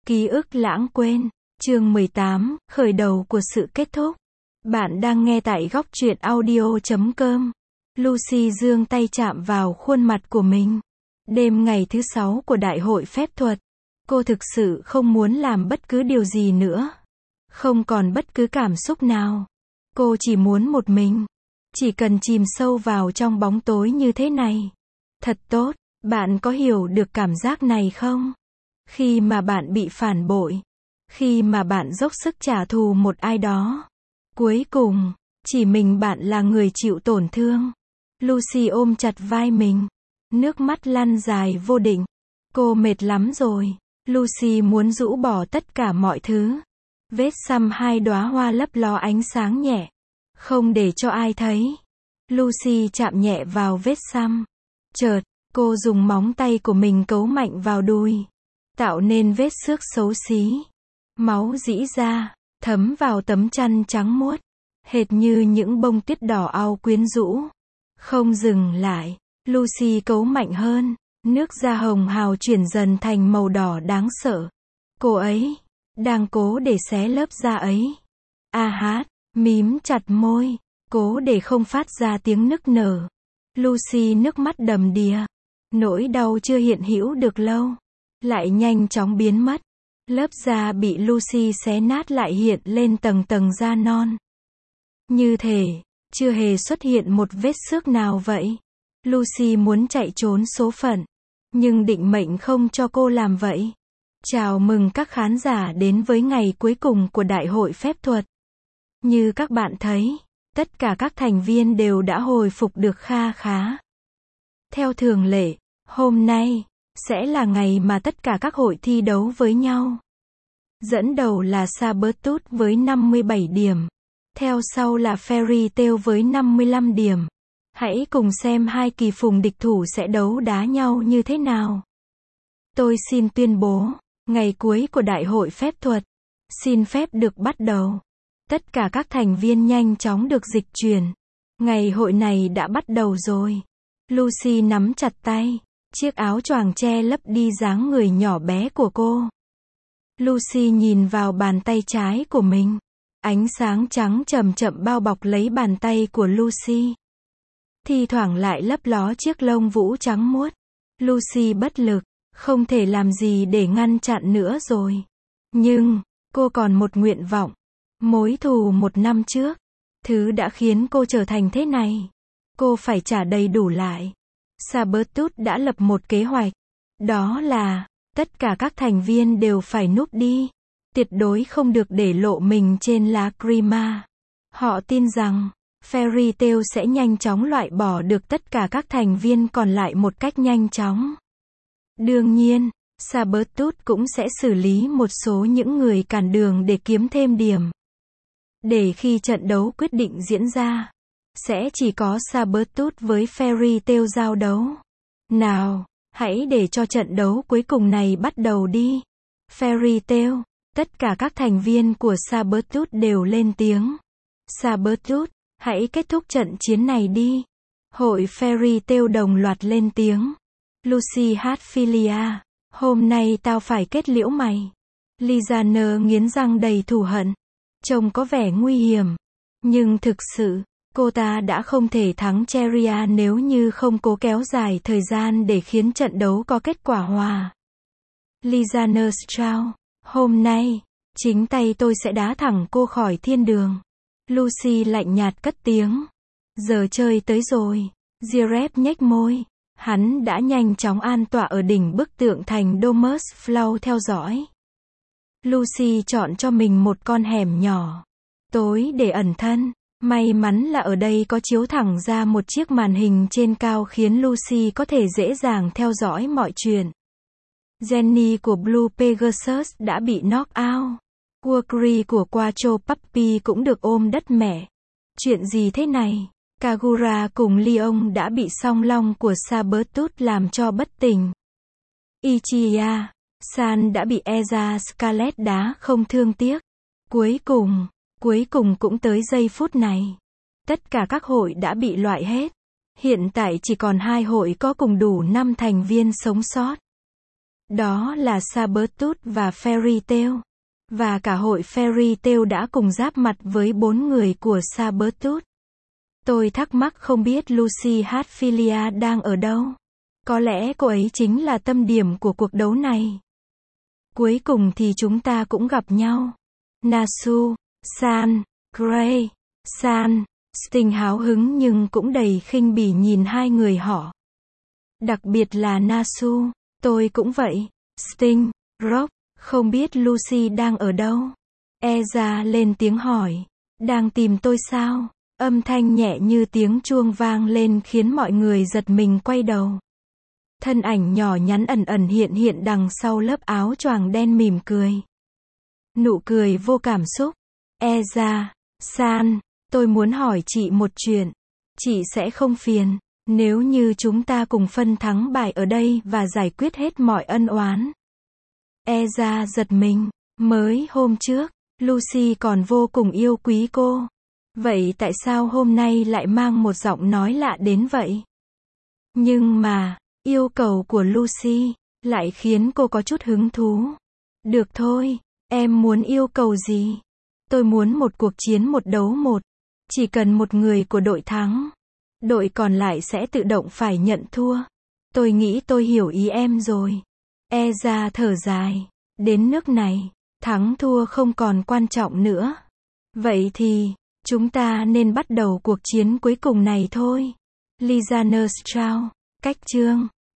Ký ức lãng quên. Chương 18, khởi đầu của sự kết thúc. Bạn đang nghe tại góc truyện audio.com. Lucy giương tay chạm vào khuôn mặt của mình. Đêm ngày thứ 6 của đại hội phép thuật. Cô thực sự không muốn làm bất cứ điều gì nữa. Không còn bất cứ cảm xúc nào. Cô chỉ muốn một mình. Chỉ cần chìm sâu vào trong bóng tối như thế này. Thật tốt. Bạn có hiểu được cảm giác này không? Khi mà bạn bị phản bội. Khi mà bạn dốc sức trả thù một ai đó. Cuối cùng, chỉ mình bạn là người chịu tổn thương. Lucy ôm chặt vai mình. Nước mắt lăn dài vô định. Cô mệt lắm rồi. Lucy muốn rũ bỏ tất cả mọi thứ. Vết xăm 2 đóa hoa lấp ló ánh sáng nhẹ. Không để cho ai thấy. Lucy chạm nhẹ vào vết xăm. Chợt, cô dùng móng tay của mình cấu mạnh vào đùi. Tạo nên vết xước xấu xí. Máu rỉ ra, thấm vào tấm chăn trắng muốt. Hệt như những bông tuyết đỏ au quyến rũ. Không dừng lại, Lucy cấu mạnh hơn. Nước da hồng hào chuyển dần thành màu đỏ đáng sợ. Cô ấy đang cố để xé lớp da ấy. Hát, mím chặt môi, cố để không phát ra tiếng nức nở. Lucy nước mắt đầm đìa. Nỗi đau chưa hiện hữu được lâu, lại nhanh chóng biến mất. Lớp da bị Lucy xé nát lại hiện lên tầng tầng da non. Như thể chưa hề xuất hiện một vết xước nào vậy. Lucy muốn chạy trốn số phận, nhưng định mệnh không cho cô làm vậy. Chào mừng các khán giả đến với ngày cuối cùng của Đại hội phép thuật. Như các bạn thấy, tất cả các thành viên đều đã hồi phục được kha khá. Theo thường lệ, hôm nay sẽ là ngày mà tất cả các hội thi đấu với nhau. Dẫn đầu là Sabretooth với 57 điểm. Theo sau là Fairy Tail với 55 điểm. Hãy cùng xem hai kỳ phùng địch thủ sẽ đấu đá nhau như thế nào. Tôi xin tuyên bố, ngày cuối của Đại hội phép thuật, xin phép được bắt đầu. Tất cả các thành viên nhanh chóng được dịch chuyển. Ngày hội này đã bắt đầu rồi. Lucy nắm chặt tay. Chiếc áo choàng che lấp đi dáng người nhỏ bé của cô. Lucy nhìn vào bàn tay trái của mình. Ánh sáng trắng chậm chậm bao bọc lấy bàn tay của Lucy. Thi thoảng lại lấp ló chiếc lông vũ trắng muốt. Lucy bất lực, không thể làm gì để ngăn chặn nữa rồi. Nhưng, cô còn một nguyện vọng. Mối thù 1 năm trước. Thứ đã khiến cô trở thành thế này. Cô phải trả đầy đủ lại. Sabretooth đã lập một kế hoạch. Đó là, tất cả các thành viên đều phải núp đi. Tuyệt đối không được để lộ mình trên Lacrima. Họ tin rằng, Fairy Tail sẽ nhanh chóng loại bỏ được tất cả các thành viên còn lại một cách nhanh chóng. Đương nhiên, Sabretooth cũng sẽ xử lý một số những người cản đường để kiếm thêm điểm. Để khi trận đấu quyết định diễn ra, sẽ chỉ có Sabretooth với Fairy Tail giao đấu. Nào, hãy để cho trận đấu cuối cùng này bắt đầu đi. Fairy Tail, tất cả các thành viên của Sabretooth đều lên tiếng. Sabretooth, hãy kết thúc trận chiến này đi. Hội Fairy Tail đồng loạt lên tiếng. Lucy Hatfilia, hôm nay tao phải kết liễu mày. Lizaner nghiến răng đầy thù hận. Trông có vẻ nguy hiểm. Nhưng thực sự, cô ta đã không thể thắng Cheria nếu như không cố kéo dài thời gian để khiến trận đấu có kết quả hòa. Lizaner Strauss, hôm nay, chính tay tôi sẽ đá thẳng cô khỏi thiên đường. Lucy lạnh nhạt cất tiếng. Giờ chơi tới rồi. Girep nhếch môi. Hắn đã nhanh chóng an tọa ở đỉnh bức tượng thành Domus Flow theo dõi. Lucy chọn cho mình một con hẻm nhỏ. Tối để ẩn thân. May mắn là ở đây có chiếu thẳng ra một chiếc màn hình trên cao khiến Lucy có thể dễ dàng theo dõi mọi chuyện. Jenny của Blue Pegasus đã bị knock out. Workery của Quattro Puppy cũng được ôm đất mẹ. Chuyện gì thế này? Kagura cùng Leon đã bị song long của Sabretooth làm cho bất tỉnh. Ichiya San đã bị Eza Scarlet đá không thương tiếc. Cuối cùng cũng tới giây phút này. Tất cả các hội đã bị loại hết. Hiện tại chỉ còn 2 hội có cùng đủ 5 thành viên sống sót. Đó là Sabretooth và Fairy Tail. Và cả hội Fairy Tail đã cùng giáp mặt với 4 người của Sabretooth. Tôi thắc mắc không biết Lucy Hatfilia đang ở đâu. Có lẽ cô ấy chính là tâm điểm của cuộc đấu này. Cuối cùng thì chúng ta cũng gặp nhau. Nasu, San, Gray, San, Sting háo hứng nhưng cũng đầy khinh bỉ nhìn hai người họ. Đặc biệt là Nasu, tôi cũng vậy. Sting, Rock, không biết Lucy đang ở đâu. Ezra lên tiếng hỏi. Đang tìm tôi sao? Âm thanh nhẹ như tiếng chuông vang lên khiến mọi người giật mình quay đầu. Thân ảnh nhỏ nhắn ẩn ẩn hiện hiện đằng sau lớp áo choàng đen mỉm cười. Nụ cười vô cảm xúc. Ezra, San, tôi muốn hỏi chị một chuyện. Chị sẽ không phiền nếu như chúng ta cùng phân thắng bại ở đây và giải quyết hết mọi ân oán. Ezra giật mình. Mới hôm trước, Lucy còn vô cùng yêu quý cô. Vậy tại sao hôm nay lại mang một giọng nói lạ đến vậy? Nhưng mà, yêu cầu của Lucy lại khiến cô có chút hứng thú. Được thôi, em muốn yêu cầu gì? Tôi muốn một cuộc chiến 1 đấu 1. Chỉ cần một người của đội thắng. Đội còn lại sẽ tự động phải nhận thua. Tôi nghĩ tôi hiểu ý em rồi. Ezra thở dài. Đến nước này, thắng thua không còn quan trọng nữa. Vậy thì, chúng ta nên bắt đầu cuộc chiến cuối cùng này thôi. Liza Strauss, cách chương